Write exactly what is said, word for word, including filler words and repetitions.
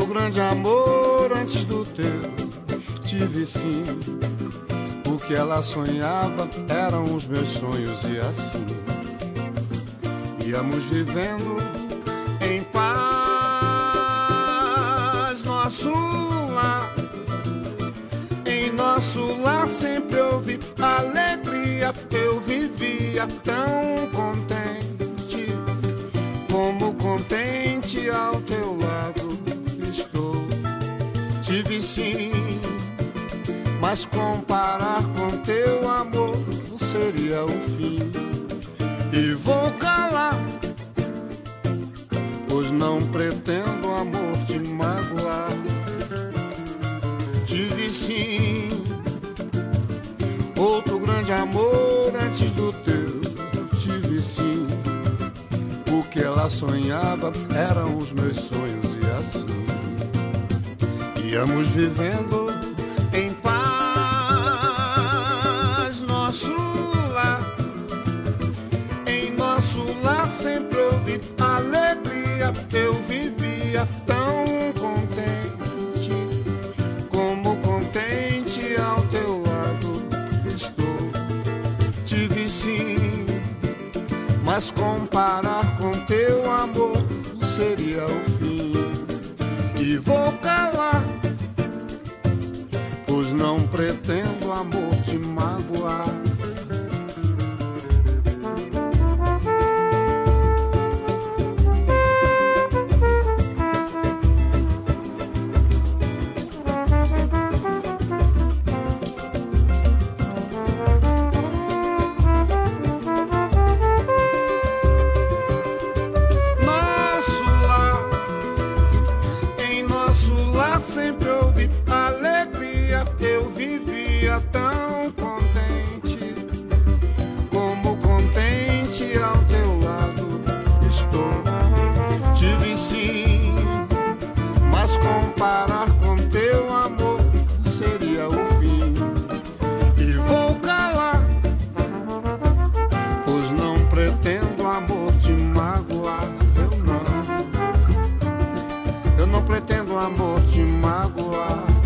grande amor antes do teu tive sim. O que ela sonhava eram os meus sonhos e assim íamos vivendo em paz. Nosso lar, em nosso lar sempre houve alegria. Eu vivia tão contente, como contente ao teu lado estou. Tive sim, mas comparar com teu amor seria o fim. E vou calar, pois não pretendo, amor, te magoar. Tive sim outro grande amor antes do teu. Tive sim, o que ela sonhava eram os meus sonhos e assim íamos vivendo em paz. Nosso lar, em nosso lar sempre houve alegria. Eu vivia tão contente, como contente ao teu lado estou. Tive sim, mas comparar com teu amor seria o fim. E vou calar, pois não pretendo, amor, te magoar. Sempre houve alegria. Eu vivia tão contente, como contente ao teu lado estou. Tive sim, mas comparar com teu amor seria o fim. E vou calar, pois não pretendo, amor, te magoar. Eu não, eu não pretendo, amor, te magoar.